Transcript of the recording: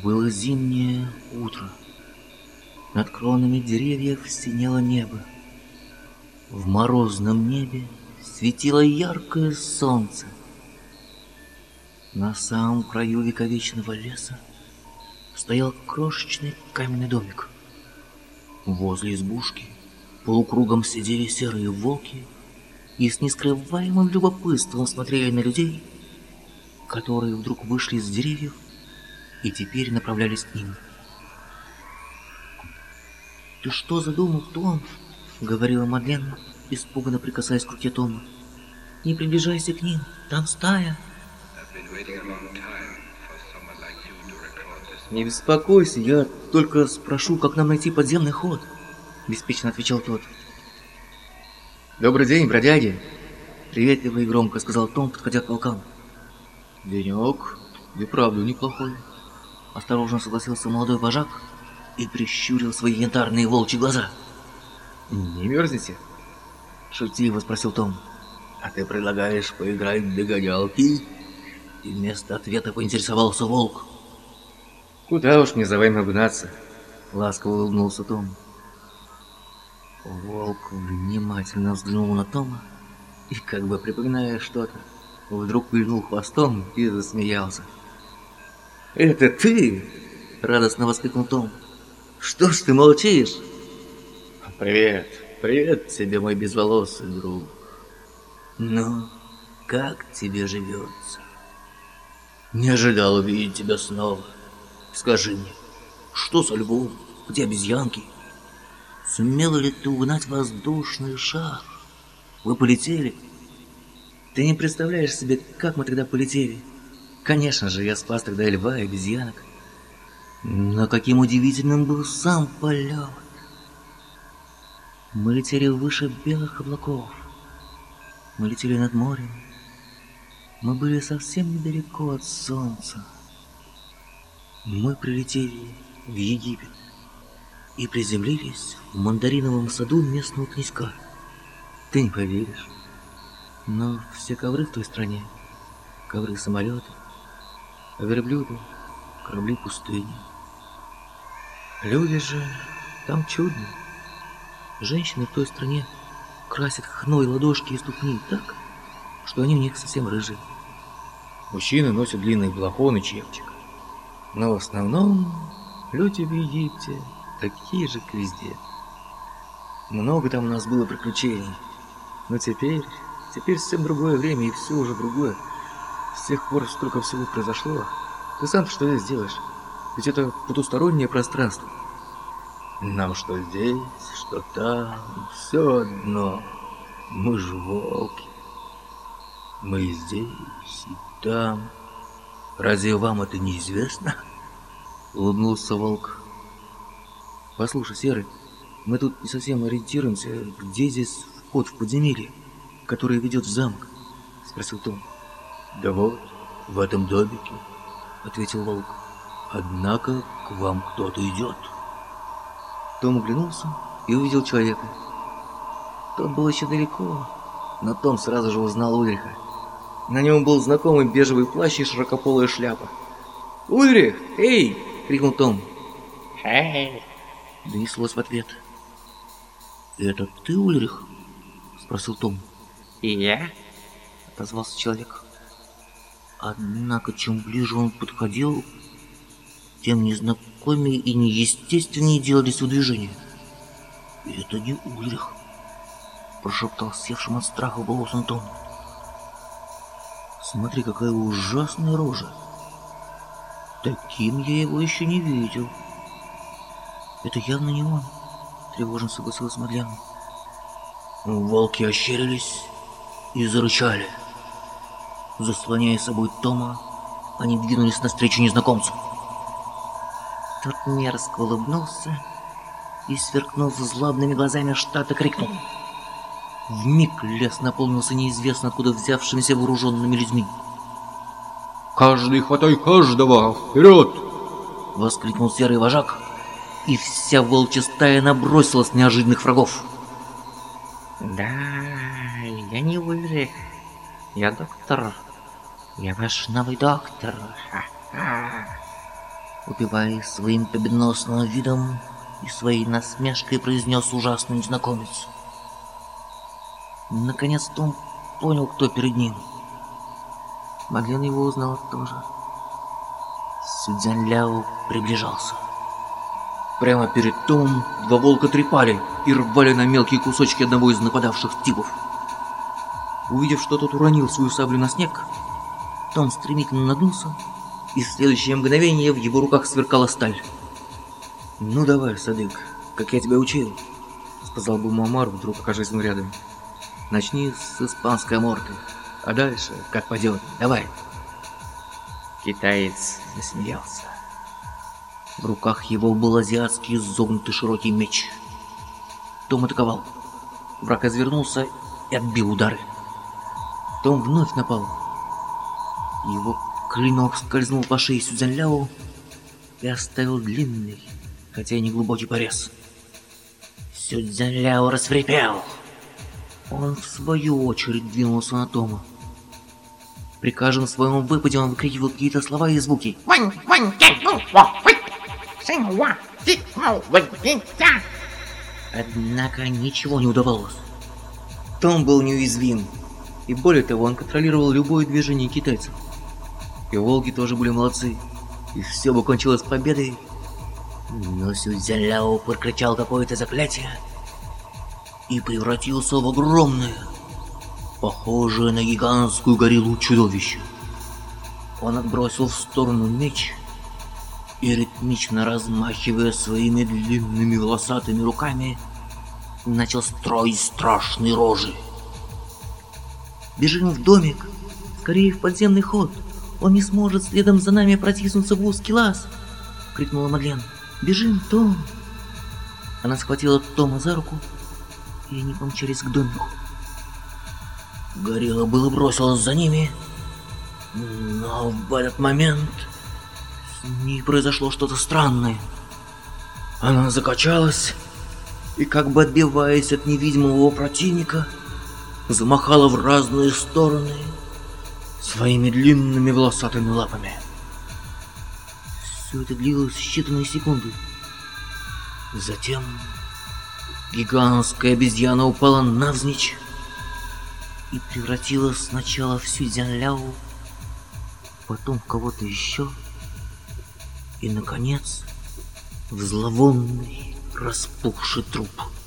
Было зимнее утро. Над кронами деревьев синело небо. В морозном небе светило яркое солнце. На самом краю вековечного леса стоял крошечный каменный домик. Возле избушки полукругом сидели серые волки и с нескрываемым любопытством смотрели на людей, которые вдруг вышли из деревьев и теперь направлялись к ним. «Ты что задумал, Том?» — говорила Мадлен, испуганно прикасаясь к руке Тома. «Не приближайся к ним, там стая». «Не беспокойся, я только спрошу, как нам найти подземный ход», — беспечно отвечал тот. «Добрый день, бродяги!» — приветливо и громко сказал Том, подходя к волкам. «Денек и правда неплохой», — осторожно согласился молодой вожак и прищурил свои янтарные волчьи глаза. «Не мерзнете?» — шутливо спросил Том. «А ты предлагаешь поиграть в догонялки?» И вместо ответа поинтересовался волк. «Куда уж мне за вами гнаться?» — ласково улыбнулся Том. Волк внимательно взглянул на Тома и, как бы припоминая что-то, вдруг вильнул хвостом и засмеялся. «Это ты?» — радостно воскликнул Том. «Что ж ты молчишь?» «Привет тебе, мой безволосый друг. Ну, как тебе живется? Не ожидал увидеть тебя снова. Скажи мне, что со львом? Где обезьянки? Сумела ли ты угнать воздушный шар? Вы полетели? Ты не представляешь себе, как мы тогда полетели. Конечно же, я спас тогда и льва, и обезьянок. Но каким удивительным был сам полет. Мы летели выше белых облаков. Мы летели над морем. Мы были совсем недалеко от солнца. Мы прилетели в Египет и приземлились в мандариновом саду местного князька. Ты не поверишь, но все ковры в той стране, ковры самолета, верблюды, корабли пустыни. Люди же там чудные. Женщины в той стране красят хной ладошки и ступни так, что они у них совсем рыжие. Мужчины носят длинные балахоны и чепчик. Но в основном люди в Египте такие же, как везде. Много там у нас было приключений. Но теперь совсем другое время и все уже другое. С тех пор столько всего произошло. Ты сам что здесь делаешь? Ведь это потустороннее пространство. Нам что здесь, что там, все одно. Мы же волки. Мы и здесь, и там. Разве вам это неизвестно? Улыбнулся волк. Послушай, Серый, мы тут не совсем ориентируемся, где здесь вход в подземелье, который ведет в замок? Спросил Том. Да вот, в этом домике, ответил волк. Однако к вам кто-то идет. Том оглянулся и увидел человека. Тот был еще далеко, но Том сразу же узнал Ульриха. На нем был знакомый бежевый плащ и широкополая шляпа. «Ульрих! Эй!» — крикнул Том. «Эй!» — донеслось в ответ. «Это ты, Ульрих?» — спросил Том. «И я?» — отозвался человек. Однако, чем ближе он подходил, тем незнакомее и неестественнее делались его движения. «Это не Ульрих!» — прошептал севшим от страха голосом Том. «Смотри, какая ужасная рожа! Таким я его еще не видел». «Это явно не он», — тревожно согласилась Мадлен. Волки ощерились и зарычали. Заслоняя собой Тома, они двинулись навстречу незнакомцу. Тот мерзко улыбнулся и, сверкнув злобными глазами, что-то крикнул. Вмиг лес наполнился неизвестно откуда взявшимися вооруженными людьми. «Каждый хватай каждого! Вперед!» — воскликнул серый вожак, и вся волчья стая набросилась на неожиданных врагов. «Да, я не Ульрих, я доктор, я ваш новый доктор, ха-ха!» упиваясь своим победоносным видом и своей насмешкой, произнес ужасный незнакомец. Наконец-то он понял, кто перед ним. Мадлен его узнала тоже. Сюдзянь Ляо приближался. Прямо перед Томом два волка трепали и рвали на мелкие кусочки одного из нападавших типов. Увидев, что тот уронил свою саблю на снег, Том стремительно нагнулся, и в следующее мгновение в его руках сверкала сталь. «Ну давай, Садык, как я тебя учил», — сказал бы Муамар, вдруг окажись рядом. «Начни с испанской морды, а дальше как пойдет. Давай». Китаец засмеялся. В руках его был азиатский изогнутый широкий меч. Том атаковал. Враг извернулся и отбил удары. Том вновь напал. Его клинок скользнул по шее Сюдзянь Ляо и оставил длинный, хотя и не глубокий порез. Сюдзянь Ляо рассвирепел. Он в свою очередь двинулся на Тома. При каждом своем выпаде он выкрикивал какие-то слова и звуки. Однако ничего не удавалось. Том был неуязвим, и более того, он контролировал любое движение китайцев. И волки тоже были молодцы, и все бы кончилось победой. Но Сюдзянь Ляо прокричал какое-то заклятие и превратился в огромное, похожее на гигантскую гориллу чудовище. Он отбросил в сторону меч и, ритмично размахивая своими длинными волосатыми руками, начал строить страшные рожи. «Бежим в домик! Скорее в подземный ход! Он не сможет следом за нами протиснуться в узкий лаз!» — крикнула Мадлен. «Бежим, Том!» Она схватила Тома за руку, и они помчались к домику. Горилла было бросилась за ними, но в этот момент с ней произошло что-то странное. Она закачалась и, как бы отбиваясь от невидимого противника, замахала в разные стороны своими длинными волосатыми лапами. Все это длилось считанные секунды. Затем гигантская обезьяна упала навзничь и превратилась сначала в Сюдзянь Ляо, потом в кого-то еще, и, наконец, в зловонный распухший труп.